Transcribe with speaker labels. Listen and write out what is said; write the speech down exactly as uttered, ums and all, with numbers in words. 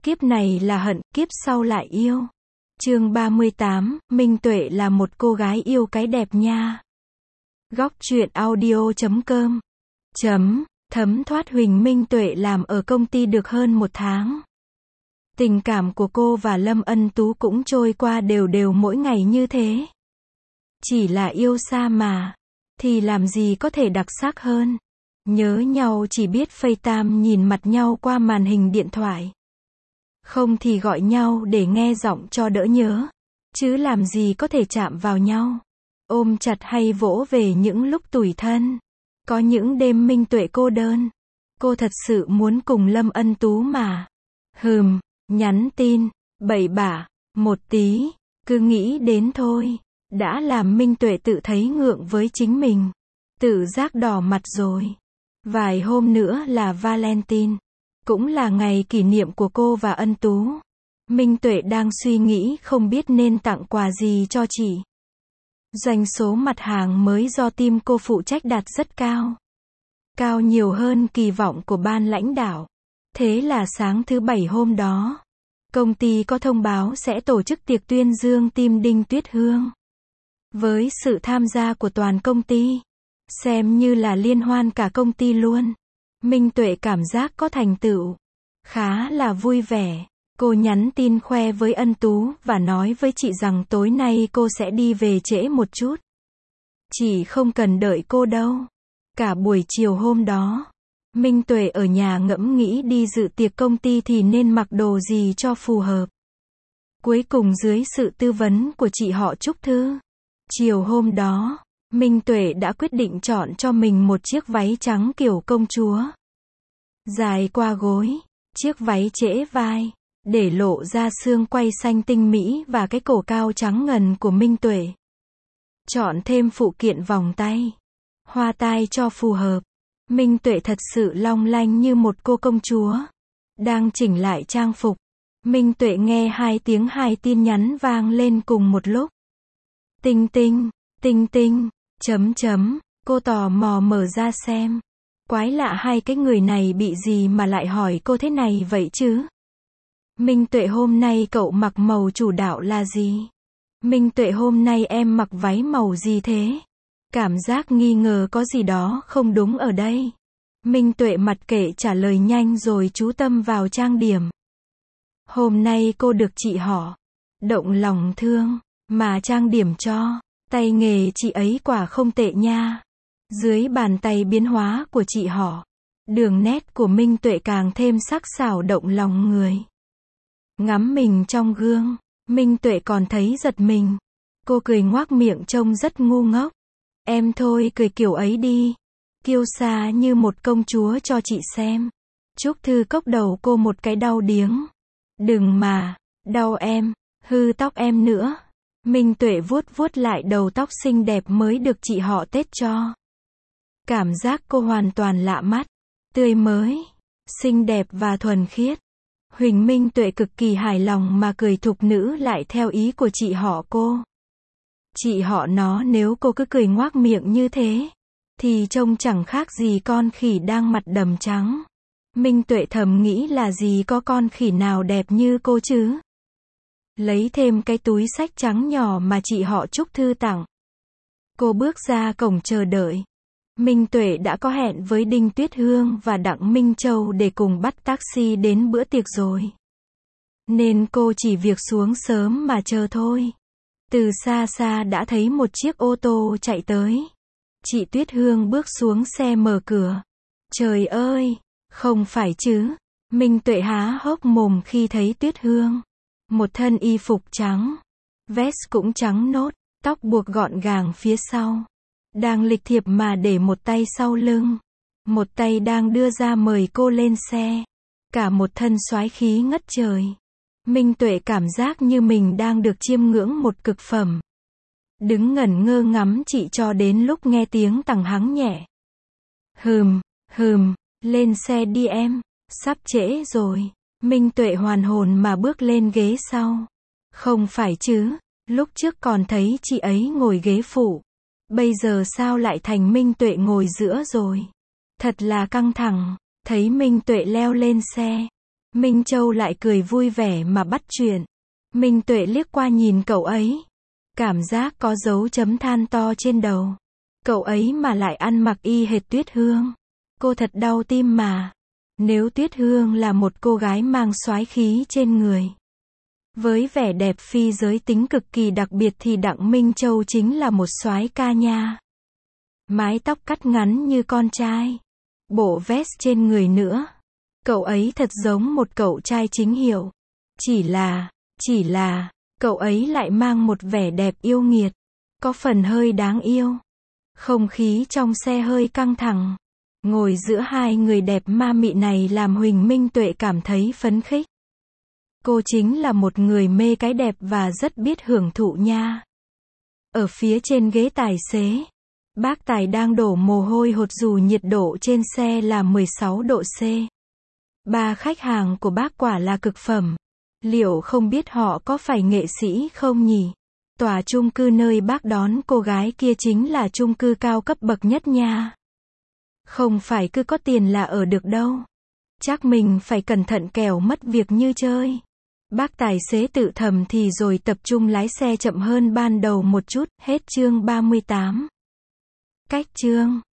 Speaker 1: Kiếp này là hận, kiếp sau lại yêu. Chương ba mươi tám, Minh Tuệ là một cô gái yêu cái đẹp nha. Góc truyện audio chấm com chấm Thấm thoát Huỳnh Minh Tuệ làm ở công ty được hơn một tháng. Tình cảm của cô và Lâm Ân Tú cũng trôi qua đều đều mỗi ngày như thế. Chỉ là yêu xa mà, thì làm gì có thể đặc sắc hơn. Nhớ nhau chỉ biết FaceTime nhìn mặt nhau qua màn hình điện thoại. Không thì gọi nhau để nghe giọng cho đỡ nhớ. Chứ làm gì có thể chạm vào nhau. Ôm chặt hay vỗ về những lúc tủi thân. Có những đêm Minh Tuệ cô đơn. Cô thật sự muốn cùng Lâm Ân Tú mà. Hừm, nhắn tin, bậy bạ, một tí, cứ nghĩ đến thôi. Đã làm Minh Tuệ tự thấy ngượng với chính mình. Tự giác đỏ mặt rồi. Vài hôm nữa là Valentine. Cũng là ngày kỷ niệm của cô và Ân Tú. Minh Tuệ đang suy nghĩ không biết nên tặng quà gì cho chị. Doanh số mặt hàng mới do team cô phụ trách đạt rất cao. Cao nhiều hơn kỳ vọng của ban lãnh đạo. Thế là sáng thứ bảy hôm đó, công ty có thông báo sẽ tổ chức tiệc tuyên dương team Đinh Tuyết Hương. Với sự tham gia của toàn công ty. Xem như là liên hoan cả công ty luôn. Minh Tuệ cảm giác có thành tựu. Khá là vui vẻ. Cô nhắn tin khoe với Ân Tú và nói với chị rằng tối nay cô sẽ đi về trễ một chút. Chị không cần đợi cô đâu. Cả buổi chiều hôm đó, Minh Tuệ ở nhà ngẫm nghĩ đi dự tiệc công ty thì nên mặc đồ gì cho phù hợp. Cuối cùng dưới sự tư vấn của chị họ Trúc Thư, chiều hôm đó, Minh Tuệ đã quyết định chọn cho mình một chiếc váy trắng kiểu công chúa. Dài qua gối, chiếc váy trễ vai, để lộ ra xương quai xanh tinh mỹ và cái cổ cao trắng ngần của Minh Tuệ. Chọn thêm phụ kiện vòng tay, hoa tai cho phù hợp. Minh Tuệ thật sự long lanh như một cô công chúa. Đang chỉnh lại trang phục, Minh Tuệ nghe hai tiếng hai tin nhắn vang lên cùng một lúc. Tinh tinh, tinh tinh, chấm chấm, cô tò mò mở ra xem. Quái lạ hai cái người này bị gì mà lại hỏi cô thế này vậy chứ? Minh Tuệ hôm nay cậu mặc màu chủ đạo là gì? Minh Tuệ hôm nay em mặc váy màu gì thế? Cảm giác nghi ngờ có gì đó không đúng ở đây. Minh Tuệ mặc kệ trả lời nhanh rồi chú tâm vào trang điểm. Hôm nay cô được chị họ động lòng thương mà trang điểm cho. Tay nghề chị ấy quả không tệ nha. Dưới bàn tay biến hóa của chị họ, đường nét của Minh Tuệ càng thêm sắc sảo động lòng người. Ngắm mình trong gương, Minh Tuệ còn thấy giật mình. Cô cười ngoác miệng trông rất ngu ngốc. Em thôi cười kiểu ấy đi. Kiêu sa như một công chúa cho chị xem. Trúc Thư cốc đầu cô một cái đau điếng. Đừng mà, đau em, hư tóc em nữa. Minh Tuệ vuốt vuốt lại đầu tóc xinh đẹp mới được chị họ tết cho. Cảm giác cô hoàn toàn lạ mắt, tươi mới, xinh đẹp và thuần khiết. Huỳnh Minh Tuệ cực kỳ hài lòng mà cười thục nữ lại theo ý của chị họ cô. Chị họ nó nếu cô cứ cười ngoác miệng như thế, thì trông chẳng khác gì con khỉ đang mặt đầm trắng. Minh Tuệ thầm nghĩ là gì có con khỉ nào đẹp như cô chứ. Lấy thêm cái túi xách trắng nhỏ mà chị họ Trúc Thư tặng. Cô bước ra cổng chờ đợi. Minh Tuệ đã có hẹn với Đinh Tuyết Hương và Đặng Minh Châu để cùng bắt taxi đến bữa tiệc rồi. Nên cô chỉ việc xuống sớm mà chờ thôi. Từ xa xa đã thấy một chiếc ô tô chạy tới. Chị Tuyết Hương bước xuống xe mở cửa. Trời ơi, không phải chứ. Minh Tuệ há hốc mồm khi thấy Tuyết Hương. Một thân y phục trắng, vest cũng trắng nốt, tóc buộc gọn gàng phía sau. Đang lịch thiệp mà để một tay sau lưng. Một tay đang đưa ra mời cô lên xe. Cả một thân soái khí ngất trời. Minh Tuệ cảm giác như mình đang được chiêm ngưỡng một cực phẩm. Đứng ngẩn ngơ ngắm chị cho đến lúc nghe tiếng tằng hắng nhẹ. Hừm, hừm, lên xe đi em, sắp trễ rồi. Minh Tuệ hoàn hồn mà bước lên ghế sau. Không phải chứ, lúc trước còn thấy chị ấy ngồi ghế phụ. Bây giờ sao lại thành Minh Tuệ ngồi giữa rồi. Thật là căng thẳng. Thấy Minh Tuệ leo lên xe, Minh Châu lại cười vui vẻ mà bắt chuyện. Minh Tuệ liếc qua nhìn cậu ấy. Cảm giác có dấu chấm than to trên đầu. Cậu ấy mà lại ăn mặc y hệt Tuyết Hương. Cô thật đau tim mà. Nếu Tuyết Hương là một cô gái mang soái khí trên người, với vẻ đẹp phi giới tính cực kỳ đặc biệt thì Đặng Minh Châu chính là một soái ca nha. Mái tóc cắt ngắn như con trai. Bộ vest trên người nữa. Cậu ấy thật giống một cậu trai chính hiệu. Chỉ là, chỉ là, cậu ấy lại mang một vẻ đẹp yêu nghiệt. Có phần hơi đáng yêu. Không khí trong xe hơi căng thẳng. Ngồi giữa hai người đẹp ma mị này làm Huỳnh Minh Tuệ cảm thấy phấn khích. Cô chính là một người mê cái đẹp và rất biết hưởng thụ nha. Ở phía trên ghế tài xế, bác Tài đang đổ mồ hôi hột dù nhiệt độ trên xe là mười sáu độ C. Ba khách hàng của bác quả là cực phẩm. Liệu không biết họ có phải nghệ sĩ không nhỉ? Tòa chung cư nơi bác đón cô gái kia chính là chung cư cao cấp bậc nhất nha. Không phải cứ có tiền là ở được đâu. Chắc mình phải cẩn thận kẻo mất việc như chơi. Bác tài xế tự thầm thì rồi tập trung lái xe chậm hơn ban đầu một chút. Hết chương ba mươi tám. Cách chương